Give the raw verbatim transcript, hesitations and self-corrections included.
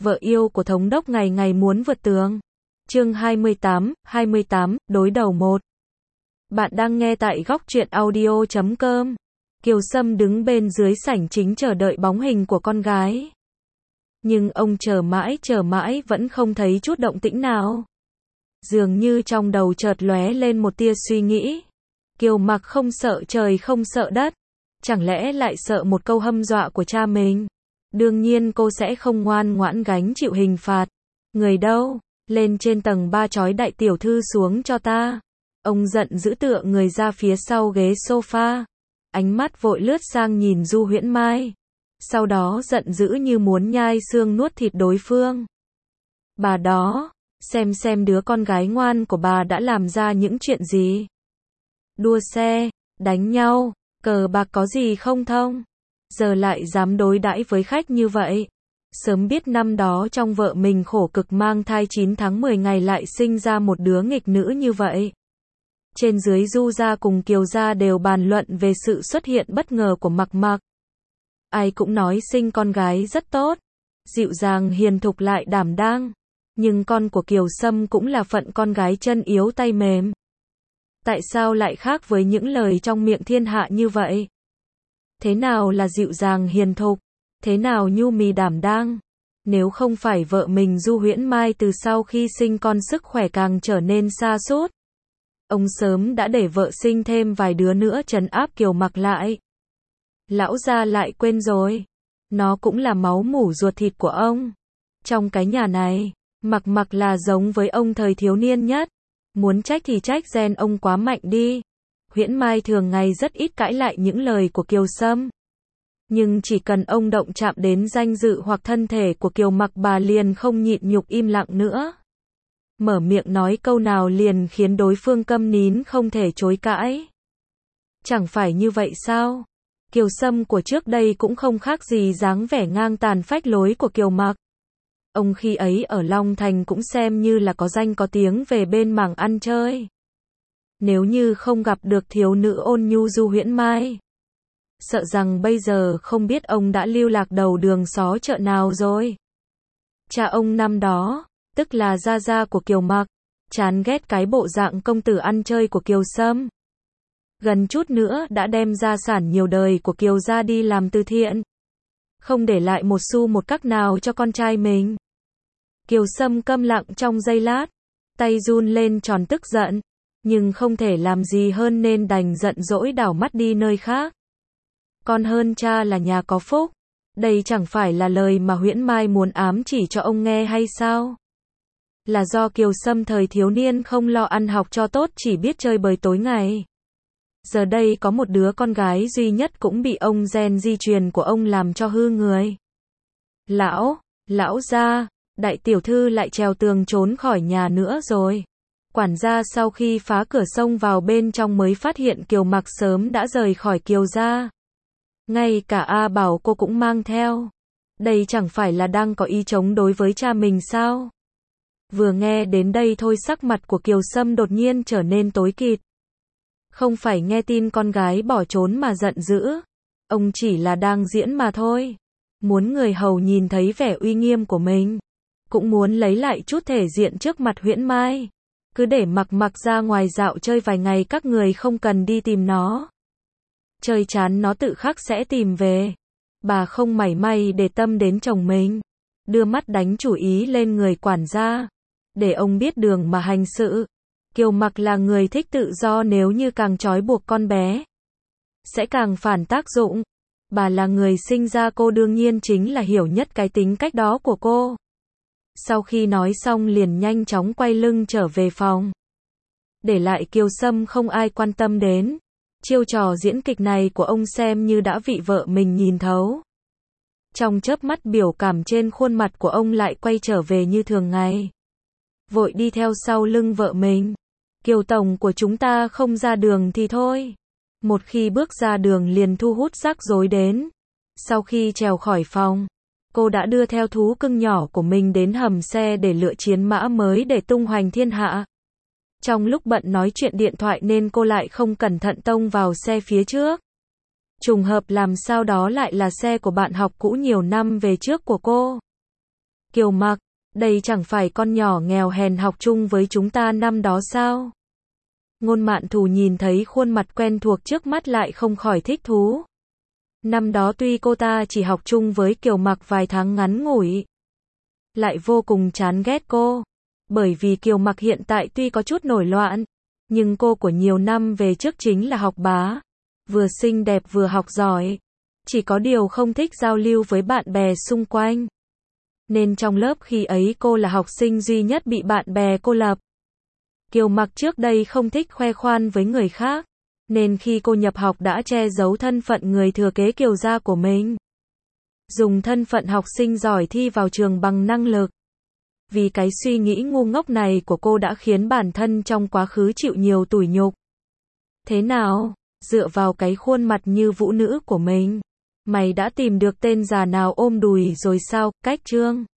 vợ yêu của thống đốc ngày ngày muốn vượt tường. Chương hai mươi tám, hai mươi tám, đối đầu một. Bạn đang nghe tại góc truyện audio chấm com. Kiều Sâm đứng bên dưới sảnh chính chờ đợi bóng hình của con gái. Nhưng ông chờ mãi chờ mãi vẫn không thấy chút động tĩnh nào. Dường như trong đầu chợt lóe lên một tia suy nghĩ. Kiều Mặc không sợ trời không sợ đất. Chẳng lẽ lại sợ một câu hăm dọa của cha mình? Đương nhiên cô sẽ không ngoan ngoãn gánh chịu hình phạt. Người đâu? Lên trên tầng ba trói đại tiểu thư xuống cho ta. Ông giận dữ tựa người ra phía sau ghế sofa. Ánh mắt vội lướt sang nhìn Du Huyễn Mai. Sau đó giận dữ như muốn nhai xương nuốt thịt đối phương. Bà đó, xem xem đứa con gái ngoan của bà đã làm ra những chuyện gì. Đua xe, đánh nhau, cờ bạc có gì không thông. Giờ lại dám đối đãi với khách như vậy. Sớm biết năm đó trong vợ mình khổ cực mang thai chín tháng mười ngày lại sinh ra một đứa nghịch nữ như vậy. Trên dưới Du gia cùng Kiều gia đều bàn luận về sự xuất hiện bất ngờ của Mặc Mặc. Ai cũng nói sinh con gái rất tốt, dịu dàng hiền thục lại đảm đang. Nhưng con của Kiều Sâm cũng là phận con gái chân yếu tay mềm. Tại sao lại khác với những lời trong miệng thiên hạ như vậy? Thế nào là dịu dàng hiền thục? Thế nào nhu mì đảm đang? Nếu không phải vợ mình Du Huyễn Mai từ sau khi sinh con sức khỏe càng trở nên sa sút, ông sớm đã để vợ sinh thêm vài đứa nữa trấn áp Kiều Mặc lại. Lão gia lại quên rồi. Nó cũng là máu mủ ruột thịt của ông. Trong cái nhà này, Mặc Mặc là giống với ông thời thiếu niên nhất. Muốn trách thì trách gen ông quá mạnh đi. Huyễn Mai thường ngày rất ít cãi lại những lời của Kiều Sâm. Nhưng chỉ cần ông động chạm đến danh dự hoặc thân thể của Kiều Mặc bà liền không nhịn nhục im lặng nữa. Mở miệng nói câu nào liền khiến đối phương câm nín không thể chối cãi. Chẳng phải như vậy sao? Kiều Sâm của trước đây cũng không khác gì dáng vẻ ngang tàn phách lối của Kiều Mặc. Ông khi ấy ở Long Thành cũng xem như là có danh có tiếng về bên mảng ăn chơi. Nếu như không gặp được thiếu nữ ôn nhu Du Huyễn Mai, sợ rằng bây giờ không biết ông đã lưu lạc đầu đường xó chợ nào rồi. Cha ông năm đó, tức là gia gia của Kiều Mặc, chán ghét cái bộ dạng công tử ăn chơi của Kiều Sâm. Gần chút nữa đã đem gia sản nhiều đời của Kiều gia đi làm từ thiện. Không để lại một xu một cắc nào cho con trai mình. Kiều Sâm câm lặng trong giây lát, tay run lên tròn tức giận, nhưng không thể làm gì hơn nên đành giận dỗi đảo mắt đi nơi khác. Con hơn cha là nhà có phúc. Đây chẳng phải là lời mà Huyễn Mai muốn ám chỉ cho ông nghe hay sao? Là do Kiều Sâm thời thiếu niên không lo ăn học cho tốt chỉ biết chơi bời tối ngày. Giờ đây có một đứa con gái duy nhất cũng bị ông gen di truyền của ông làm cho hư người. Lão, lão gia, đại tiểu thư lại trèo tường trốn khỏi nhà nữa rồi. Quản gia sau khi phá cửa xông vào bên trong mới phát hiện Kiều Mặc sớm đã rời khỏi Kiều gia. Ngay cả A Bảo cô cũng mang theo. Đây chẳng phải là đang có ý chống đối với cha mình sao? Vừa nghe đến đây thôi sắc mặt của Kiều Sâm đột nhiên trở nên tối kịt. Không phải nghe tin con gái bỏ trốn mà giận dữ. Ông chỉ là đang diễn mà thôi. Muốn người hầu nhìn thấy vẻ uy nghiêm của mình. Cũng muốn lấy lại chút thể diện trước mặt Huyễn Mai. Cứ để Mặc Mặc ra ngoài dạo chơi vài ngày các người không cần đi tìm nó. Chơi chán nó tự khắc sẽ tìm về. Bà không mảy may để tâm đến chồng mình. Đưa mắt đánh chủ ý lên người quản gia. Để ông biết đường mà hành sự. Kiều Mặc là người thích tự do, nếu như càng trói buộc con bé sẽ càng phản tác dụng. Bà là người sinh ra cô đương nhiên chính là hiểu nhất cái tính cách đó của cô. Sau khi nói xong liền nhanh chóng quay lưng trở về phòng. Để lại Kiều Sâm không ai quan tâm đến. Chiêu trò diễn kịch này của ông xem như đã vị vợ mình nhìn thấu. Trong chớp mắt biểu cảm trên khuôn mặt của ông lại quay trở về như thường ngày. Vội đi theo sau lưng vợ mình. Kiều tổng của chúng ta không ra đường thì thôi. Một khi bước ra đường liền thu hút rắc rối đến. Sau khi trèo khỏi phòng, cô đã đưa theo thú cưng nhỏ của mình đến hầm xe để lựa chiến mã mới để tung hoành thiên hạ. Trong lúc bận nói chuyện điện thoại nên cô lại không cẩn thận tông vào xe phía trước. Trùng hợp làm sao đó lại là xe của bạn học cũ nhiều năm về trước của cô. Kiều Mặc, đây chẳng phải con nhỏ nghèo hèn học chung với chúng ta năm đó sao? Ngôn Mạn Thù nhìn thấy khuôn mặt quen thuộc trước mắt lại không khỏi thích thú. Năm đó tuy cô ta chỉ học chung với Kiều Mặc vài tháng ngắn ngủi, lại vô cùng chán ghét cô. Bởi vì Kiều Mặc hiện tại tuy có chút nổi loạn, nhưng cô của nhiều năm về trước chính là học bá, vừa xinh đẹp vừa học giỏi. Chỉ có điều không thích giao lưu với bạn bè xung quanh. Nên trong lớp khi ấy cô là học sinh duy nhất bị bạn bè cô lập. Kiều Mặc trước đây không thích khoe khoan với người khác, nên khi cô nhập học đã che giấu thân phận người thừa kế Kiều gia của mình. Dùng thân phận học sinh giỏi thi vào trường bằng năng lực. Vì cái suy nghĩ ngu ngốc này của cô đã khiến bản thân trong quá khứ chịu nhiều tủi nhục. Thế nào, dựa vào cái khuôn mặt như vũ nữ của mình, mày đã tìm được tên già nào ôm đùi rồi sao? Cách Trương